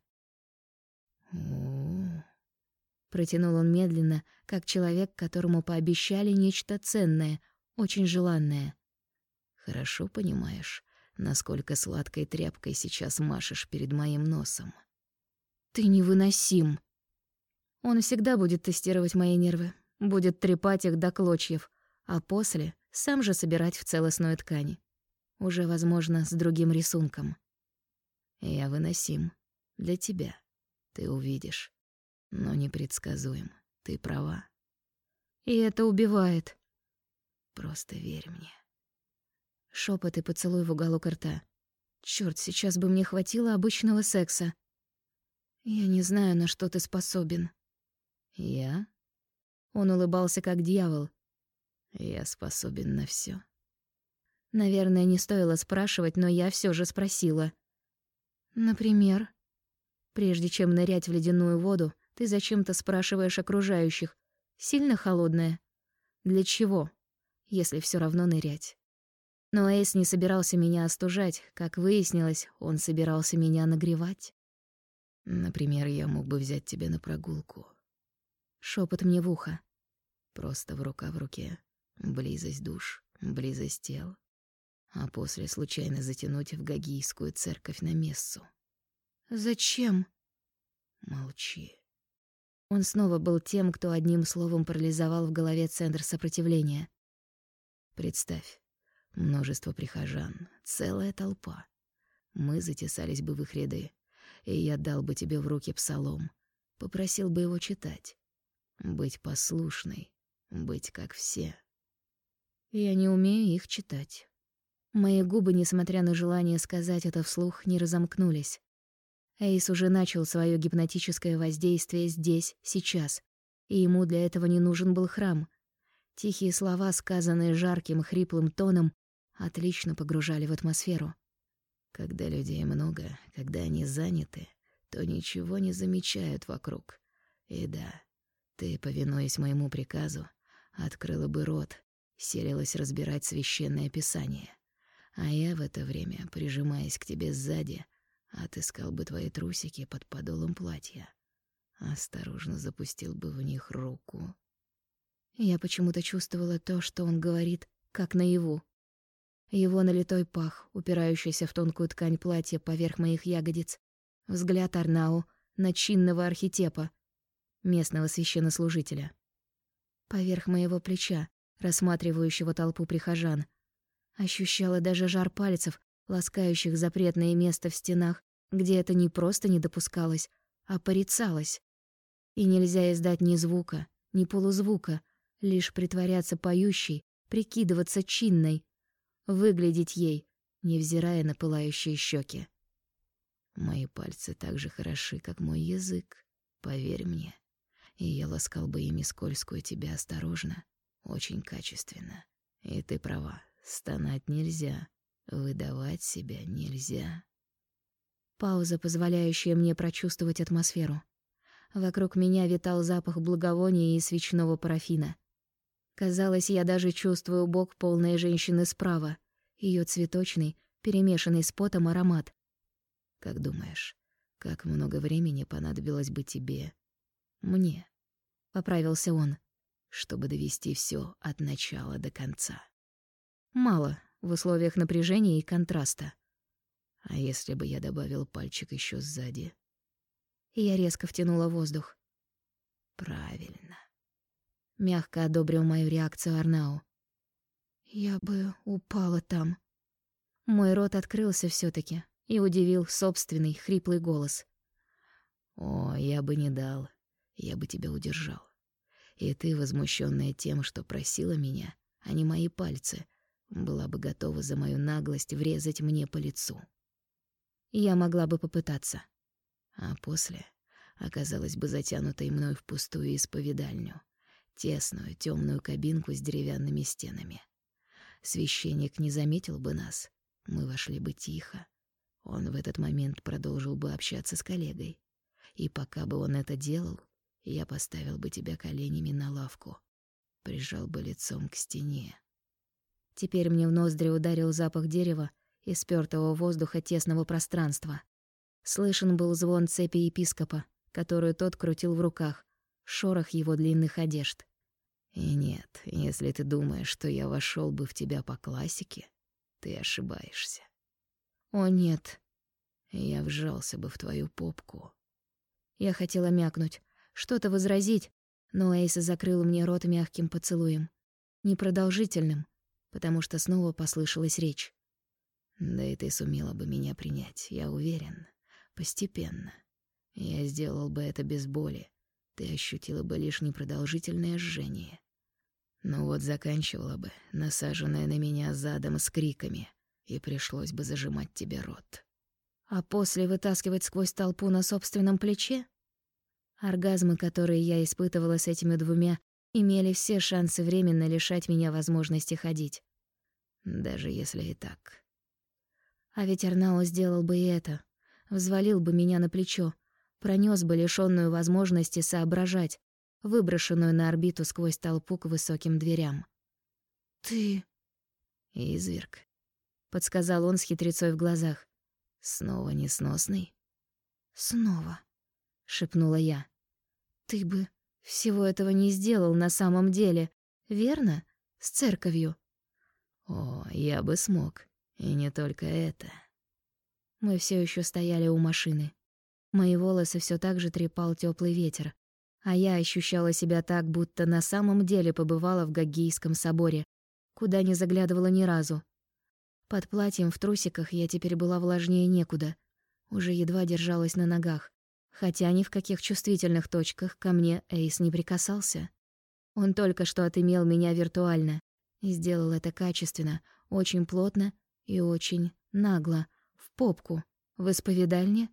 «О-о-о», протянул он медленно, как человек, которому пообещали нечто ценное, очень желанное. «Хорошо понимаешь, насколько сладкой тряпкой сейчас машешь перед моим носом?» «Ты невыносим!» Он всегда будет тестировать мои нервы, будет трепать их до клочьев, а после сам же собирать в целостную ткань. Уже, возможно, с другим рисунком. «Я выносим. Для тебя. Ты увидишь. Но непредсказуем. Ты права. И это убивает». Просто верь мне». Шепот и поцелуй в уголок рта. Чёрт, сейчас бы мне хватило обычного секса. «Я не знаю, на что ты способен». «Я? Он улыбался как дьявол. Я способен на всё». Наверное, не стоило спрашивать, но я всё же спросила. «Например?» Прежде чем нырять в ледяную воду, ты зачем-то спрашиваешь окружающих. Сильно холодная? Для чего, если всё равно нырять? Но Эйс не собирался меня остужать. Как выяснилось, он собирался меня нагревать. «Например, я мог бы взять тебя на прогулку». Шепот мне в ухо. Просто рука в руке. Близость душ, близость тел. А после случайно затянуть в гагийскую церковь на мессу. «Зачем?» Молчи. Он снова был тем, кто одним словом парализовал в голове центр сопротивления. Представь, множество прихожан, целая толпа. Мы затесались бы в их ряды, и я дал бы тебе в руки псалом, попросил бы его читать. Быть послушной, быть как все. Я не умею их читать. Мои губы, несмотря на желание сказать это вслух, не разомкнулись. Эйс уже начал свое гипнотическое воздействие здесь, сейчас, и ему для этого не нужен был храм. Тихие слова, сказанные жарким, хриплым тоном, отлично погружали в атмосферу. Когда людей много, когда они заняты, то ничего не замечают вокруг. И да, ты, повинуясь моему приказу, открыла бы рот, селилась разбирать священное писание. А я в это время, прижимаясь к тебе сзади, отыскал бы твои трусики под подолом платья. Осторожно запустил бы в них руку. Я почему-то чувствовала то, что он говорит, как наяву. Его налитой пах, упирающийся в тонкую ткань платья поверх моих ягодиц, взгляд Арнау на чинного архитепа, местного священнослужителя. Поверх моего плеча, рассматривающего толпу прихожан. Ощущала даже жар пальцев, ласкающих запретное место в стенах, где это не просто не допускалось, а порицалось. И нельзя издать ни звука, ни полузвука, лишь притворяться поющей, прикидываться чинной, выглядеть ей, невзирая на пылающие щеки. Мои пальцы так же хороши, как мой язык, поверь мне. И я ласкал бы ими скользкую тебя осторожно, очень качественно. И ты права, стонать нельзя, выдавать себя нельзя. Пауза, позволяющая мне прочувствовать атмосферу. Вокруг меня витал запах благовония и свечного парафина. Казалось, я даже чувствую бок полной женщины справа, ее цветочный, перемешанный с потом аромат. Как думаешь, как много времени понадобилось бы тебе, мне, — поправился он, чтобы довести все от начала до конца? Мало в условиях напряжения и контраста. А если бы я добавил пальчик еще сзади? Я резко втянула воздух. Правильно. Мягко одобрил мою реакцию Арнау. Я бы упала там. Мой рот открылся все таки и удивил собственный хриплый голос. О, я бы не дал. Я бы тебя удержал. И ты, возмущенная тем, что просила меня, а не мои пальцы, была бы готова за мою наглость врезать мне по лицу. Я могла бы попытаться. А после оказалась бы затянутой мной в пустую исповедальню, тесную темную кабинку с деревянными стенами. Священник не заметил бы нас, мы вошли бы тихо. Он в этот момент продолжил бы общаться с коллегой. И пока бы он это делал, я поставил бы тебя коленями на лавку, прижал бы лицом к стене. Теперь мне в ноздри ударил запах дерева и спёртого воздуха тесного пространства. Слышен был звон цепи епископа, которую тот крутил в руках, шорох его длинных одежд. И нет, если ты думаешь, что я вошел бы в тебя по классике, ты ошибаешься. О нет. Я вжался бы в твою попку. Я хотела мякнуть, что-то возразить, но Эйс закрыл мне рот мягким поцелуем. Непродолжительным, потому что снова послышалась речь. Да и ты сумела бы меня принять, я уверен. Постепенно. Я сделал бы это без боли. Ты ощутила бы лишь непродолжительное жжение. Но вот заканчивала бы, насаженная на меня задом с криками, и пришлось бы зажимать тебе рот. А после вытаскивать сквозь толпу на собственном плече? Оргазмы, которые я испытывала с этими двумя, имели все шансы временно лишать меня возможности ходить. Даже если и так. А ведь Арнао сделал бы и это. Взвалил бы меня на плечо, пронёс бы лишённую возможности соображать, выброшенную на орбиту сквозь толпу к высоким дверям. «Ты...» «Изверг», — подсказал он с хитрецой в глазах. «Снова несносный?» «Снова», — шепнула я. «Ты бы всего этого не сделал на самом деле, верно? С церковью». «О, я бы смог. И не только это». Мы все еще стояли у машины. Мои волосы все так же трепал теплый ветер, а я ощущала себя так, будто на самом деле побывала в Гаггийском соборе, куда не заглядывала ни разу. Под платьем в трусиках я теперь была влажнее некуда, уже едва держалась на ногах, хотя ни в каких чувствительных точках ко мне Эйс не прикасался. Он только что отымел меня виртуально и сделал это качественно, очень плотно и очень нагло, в попку, в исповедальне.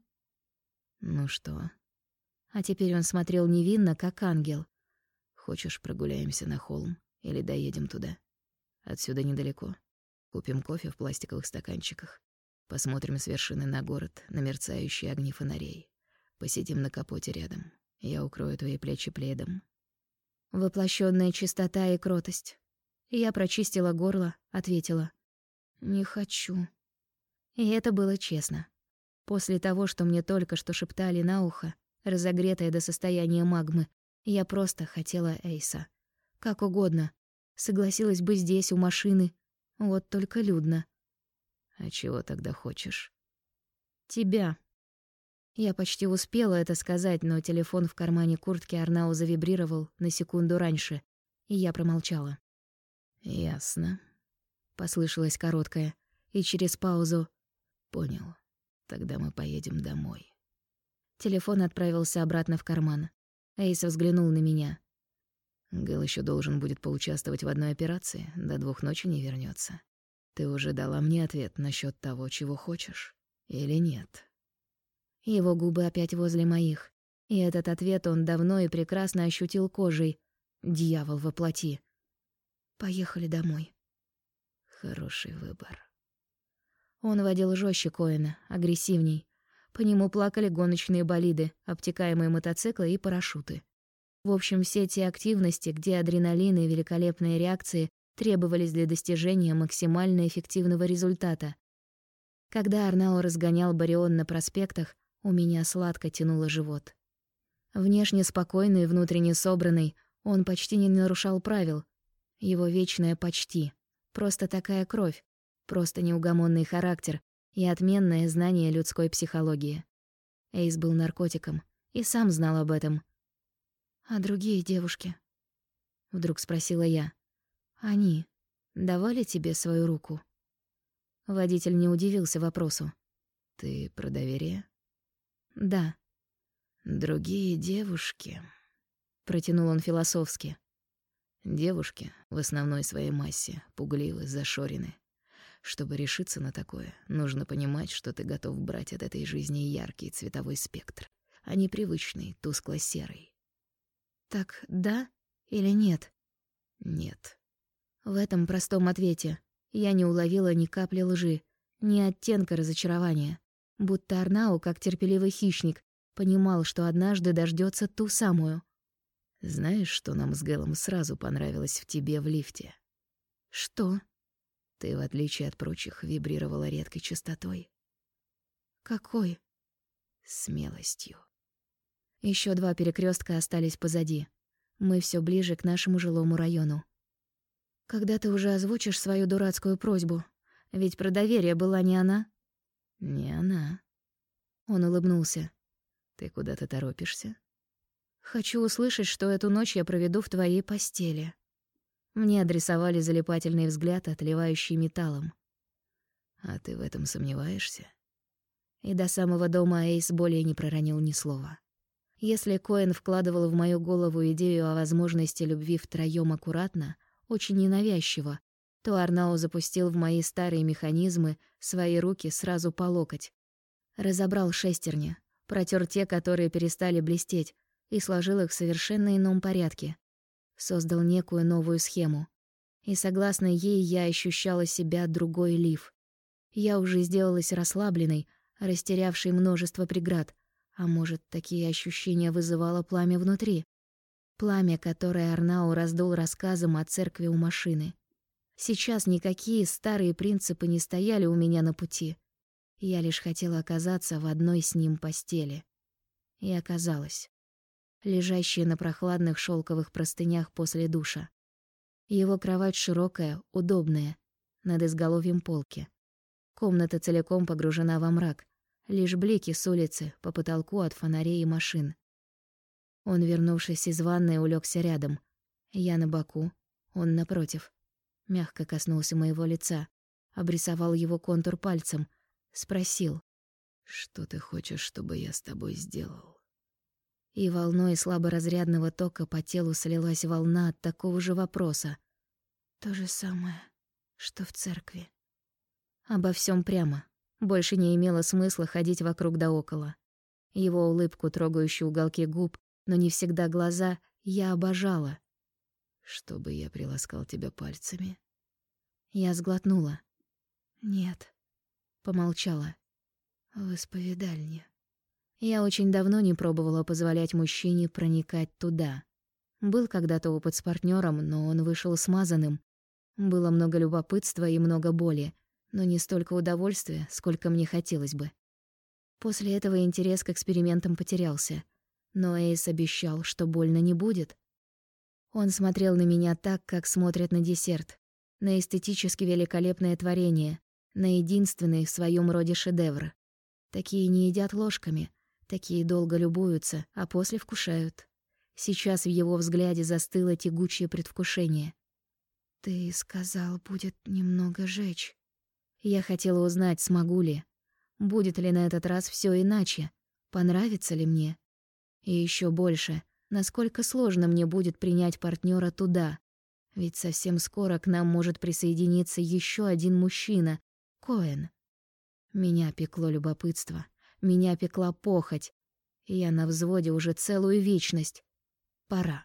«Ну что?» А теперь он смотрел невинно, как ангел. «Хочешь, прогуляемся на холм или доедем туда? Отсюда недалеко. Купим кофе в пластиковых стаканчиках. Посмотрим с вершины на город, на мерцающие огни фонарей. Посидим на капоте рядом. Я укрою твои плечи пледом». Воплощенная чистота и кротость. Я прочистила горло, ответила: «Не хочу». И это было честно. После того, что мне только что шептали на ухо, разогретая до состояния магмы, я просто хотела Эйса. Как угодно. Согласилась бы здесь, у машины. Вот только людно. «А чего тогда хочешь?» «Тебя». Я почти успела это сказать, но телефон в кармане куртки Арнау завибрировал на секунду раньше, и я промолчала. «Ясно», — послышалось короткое, и через паузу: «Понял. Тогда мы поедем домой». Телефон отправился обратно в карман. Эйс взглянул на меня. Гэл еще должен будет поучаствовать в одной операции, до 2 ночи не вернется. Ты уже дала мне ответ насчет того, чего хочешь, или нет? Его губы опять возле моих. И этот ответ он давно и прекрасно ощутил кожей. Дьявол во плоти. Поехали домой. Хороший выбор. Он водил жестче Коэна, агрессивней. По нему плакали гоночные болиды, обтекаемые мотоциклы и парашюты. В общем, все те активности, где адреналин и великолепные реакции требовались для достижения максимально эффективного результата. Когда Арнао разгонял Барион на проспектах, у меня сладко тянуло живот. Внешне спокойный и внутренне собранный, он почти не нарушал правил. Его вечное «почти». Просто такая кровь, просто неугомонный характер и отменное знание людской психологии. Эйс был наркотиком и сам знал об этом. «А другие девушки?» — вдруг спросила я. «Они давали тебе свою руку?» Водитель не удивился вопросу. «Ты про доверие?» «Да». «Другие девушки», — протянул он философски. «Девушки в основной своей массе пугливы, зашорены. Чтобы решиться на такое, нужно понимать, что ты готов брать от этой жизни яркий цветовой спектр, а не привычный, тускло-серый». «Так да или нет?» «Нет». В этом простом ответе я не уловила ни капли лжи, ни оттенка разочарования. Будто Арнау, как терпеливый хищник, понимал, что однажды дождется ту самую. «Знаешь, что нам с Гэлом сразу понравилось в тебе в лифте?» «Что?» «Ты, в отличие от прочих, вибрировала редкой частотой». «Какой?» «Смелостью». Еще 2 перекрестка остались позади. Мы все ближе к нашему жилому району. «Когда ты уже озвучишь свою дурацкую просьбу? Ведь про доверие была не она?» «Не она». Он улыбнулся. «Ты куда-то торопишься?» «Хочу услышать, что эту ночь я проведу в твоей постели». Мне адресовали залипательный взгляд, отливающий металлом. «А ты в этом сомневаешься?» И до самого дома Эйс более не проронил ни слова. Если Коэн вкладывал в мою голову идею о возможности любви втроём аккуратно, очень ненавязчиво, то Арнао запустил в мои старые механизмы свои руки сразу по локоть. Разобрал шестерни, протер те, которые перестали блестеть, и сложил их в совершенно ином порядке. Создал некую новую схему. И согласно ей я ощущала себя другой Лив. Я уже сделалась расслабленной, растерявшей множество преград, а может, такие ощущения вызывало пламя внутри. Пламя, которое Арнау раздул рассказом о церкви у машины. Сейчас никакие старые принципы не стояли у меня на пути. Я лишь хотела оказаться в одной с ним постели. И оказалась. Лежащая на прохладных шелковых простынях после душа. Его кровать широкая, удобная, над изголовьем полки. Комната целиком погружена во мрак. Лишь блики с улицы по потолку от фонарей и машин. Он, вернувшись из ванной, улегся рядом. Я на боку, он напротив. Мягко коснулся моего лица, обрисовал его контур пальцем, спросил: «Что ты хочешь, чтобы я с тобой сделал?» И волной слаборазрядного тока по телу слилась волна от такого же вопроса. То же самое, что в церкви. Обо всем прямо. Больше не имело смысла ходить вокруг да около. Его улыбку, трогающую уголки губ, но не всегда глаза, я обожала. «Чтобы я приласкал тебя пальцами?» Я сглотнула. «Нет», — помолчала. «В исповедальне». Я очень давно не пробовала позволять мужчине проникать туда. Был когда-то опыт с партнером, но он вышел смазанным. Было много любопытства и много боли, но не столько удовольствия, сколько мне хотелось бы. После этого интерес к экспериментам потерялся. Но Эйс обещал, что больно не будет. Он смотрел на меня так, как смотрят на десерт, на эстетически великолепное творение, на единственный в своем роде шедевр. Такие не едят ложками, такие долго любуются, а после вкушают. Сейчас в его взгляде застыло тягучее предвкушение. «Ты сказал, будет немного жечь». Я хотела узнать, смогу ли. Будет ли на этот раз все иначе? Понравится ли мне? И еще больше, насколько сложно мне будет принять партнера туда. Ведь совсем скоро к нам может присоединиться еще один мужчина — Коэн. Меня пекло любопытство, меня пекла похоть. И я на взводе уже целую вечность. Пора.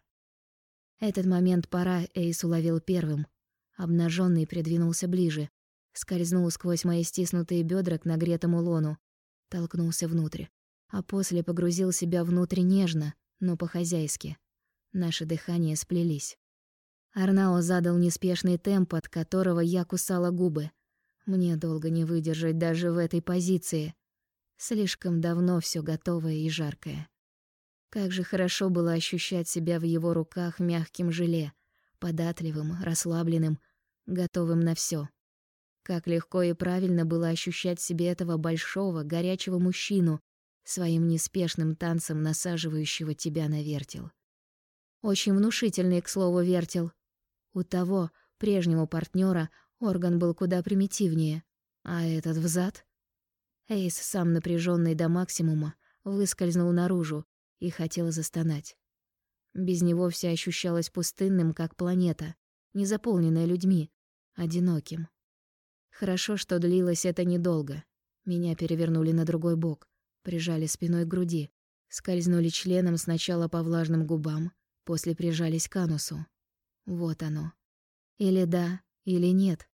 Этот момент пора Эйс уловил первым. Обнаженный придвинулся ближе, скользнул сквозь мои стиснутые бедра к нагретому лону, толкнулся внутрь, а после погрузил себя внутрь нежно, но по-хозяйски. Наши дыхания сплелись. Арнао задал неспешный темп, от которого я кусала губы. Мне долго не выдержать даже в этой позиции. Слишком давно все готовое и жаркое. Как же хорошо было ощущать себя в его руках мягким желе, податливым, расслабленным, готовым на все. Как легко и правильно было ощущать себе этого большого, горячего мужчину, своим неспешным танцем насаживающего тебя на вертел. Очень внушительный, к слову, вертел. У того, прежнего партнера, орган был куда примитивнее, а этот взад. Эйс, сам напряженный до максимума, выскользнул наружу и хотел застонать. Без него все ощущалось пустынным, как планета, не заполненная людьми, одиноким. Хорошо, что длилось это недолго. Меня перевернули на другой бок, прижали спиной к груди, скользнули членом сначала по влажным губам, после прижались к анусу. Вот оно. Или да, или нет.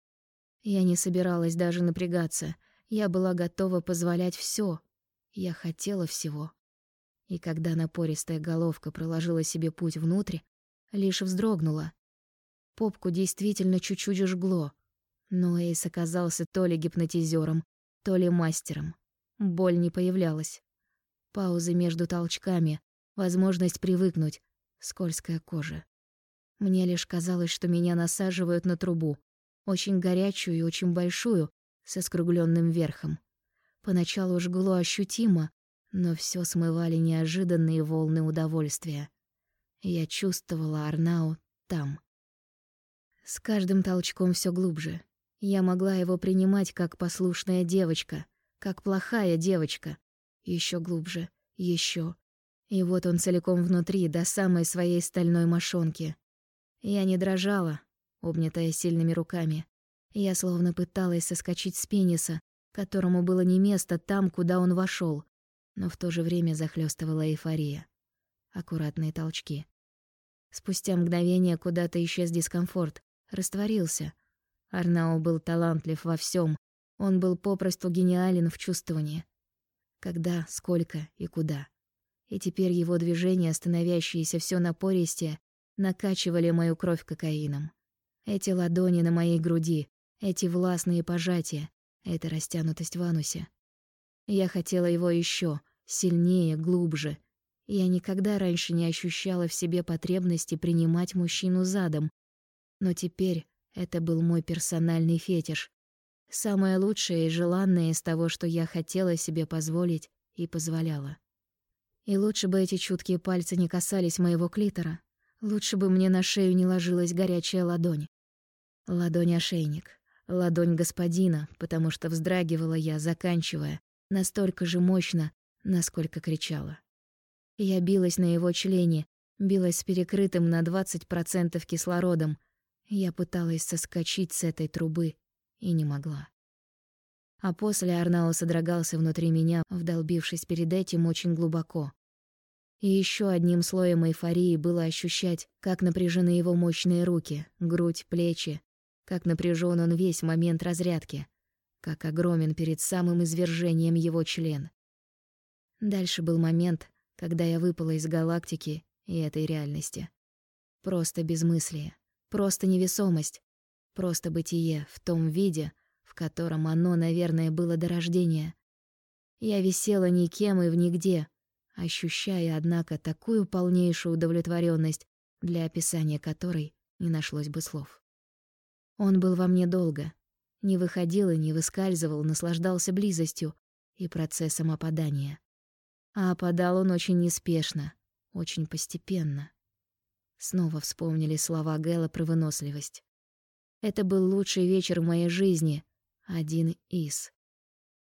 Я не собиралась даже напрягаться. Я была готова позволять все. Я хотела всего. И когда напористая головка проложила себе путь внутрь, лишь вздрогнула. Попку действительно чуть-чуть жгло. Но Эйс оказался то ли гипнотизером, то ли мастером. Боль не появлялась. Паузы между толчками, возможность привыкнуть, скользкая кожа. Мне лишь казалось, что меня насаживают на трубу, очень горячую и очень большую, со скругленным верхом. Поначалу жгло ощутимо, но все смывали неожиданные волны удовольствия. Я чувствовала Арнао там. С каждым толчком все глубже. Я могла его принимать как послушная девочка, как плохая девочка. Еще глубже, еще. И вот он целиком внутри, до самой своей стальной мошонки. Я не дрожала, обнятая сильными руками. Я словно пыталась соскочить с пениса, которому было не место там, куда он вошел, но в то же время захлестывала эйфория. Аккуратные толчки. Спустя мгновение куда-то исчез дискомфорт, растворился. Арнао был талантлив во всем, он был попросту гениален в чувствовании. Когда, сколько и куда. И теперь его движения, становящиеся все напористее, накачивали мою кровь кокаином. Эти ладони на моей груди, эти властные пожатия, эта растянутость в анусе. Я хотела его еще, сильнее, глубже. Я никогда раньше не ощущала в себе потребности принимать мужчину задом. Но теперь это был мой персональный фетиш. Самое лучшее и желанное из того, что я хотела себе позволить и позволяла. И лучше бы эти чуткие пальцы не касались моего клитора. Лучше бы мне на шею не ложилась горячая ладонь. Ладонь-ошейник. Ладонь господина, потому что вздрагивала я, заканчивая, настолько же мощно, насколько кричала. Я билась на его члене, билась с перекрытым на 20% кислородом. Я пыталась соскочить с этой трубы и не могла. А после Арнао содрогался внутри меня, вдолбившись перед этим очень глубоко. И еще одним слоем эйфории было ощущать, как напряжены его мощные руки, грудь, плечи, как напряжен он весь момент разрядки, как огромен перед самым извержением его член. Дальше был момент, когда я выпала из галактики и этой реальности. Просто безмыслие, просто невесомость, просто бытие в том виде, в котором оно, наверное, было до рождения. Я висела никем и в нигде, ощущая, однако, такую полнейшую удовлетворенность, для описания которой не нашлось бы слов. Он был во мне долго, не выходил и не выскальзывал, наслаждался близостью и процессом опадания. А опадал он очень неспешно, очень постепенно. Снова вспомнили слова Гэла про выносливость. Это был лучший вечер в моей жизни, один из.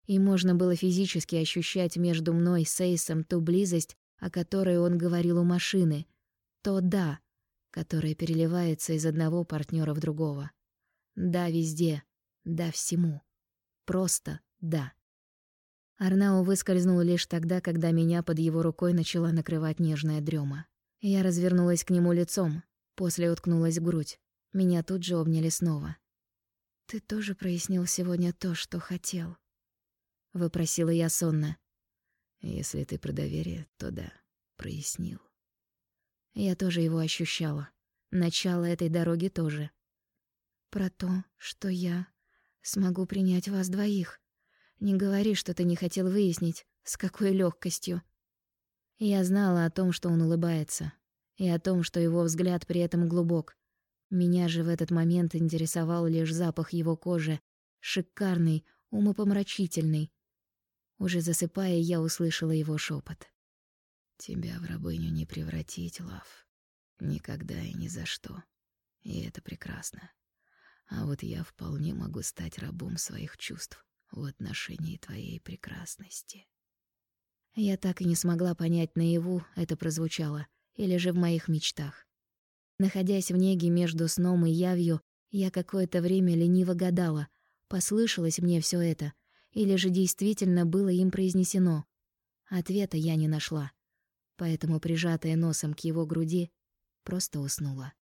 и можно было физически ощущать между мной с Эйсом ту близость, о которой он говорил у машины, то «да», которое переливается из одного партнера в другого. Да везде, да всему. Просто да. Арнау выскользнул лишь тогда, когда меня под его рукой начала накрывать нежная дрема. Я развернулась к нему лицом, после уткнулась в грудь. Меня тут же обняли снова. «Ты тоже прояснил сегодня то, что хотел?» — вопросила я сонно. «Если ты про доверие, то да, прояснил». Я тоже его ощущала. Начало этой дороги тоже. «Про то, что я смогу принять вас двоих. Не говори, что ты не хотел выяснить, с какой легкостью». Я знала о том, что он улыбается, и о том, что его взгляд при этом глубок. Меня же в этот момент интересовал лишь запах его кожи, шикарный, умопомрачительный. Уже засыпая, я услышала его шепот. «Тебя в рабыню не превратить, Лав. Никогда и ни за что. И это прекрасно. А вот я вполне могу стать рабом своих чувств в отношении твоей прекрасности». Я так и не смогла понять, наяву это прозвучало, или же в моих мечтах. Находясь в неге между сном и явью, я какое-то время лениво гадала, послышалось мне все это, или же действительно было им произнесено. Ответа я не нашла, поэтому, прижатая носом к его груди, просто уснула.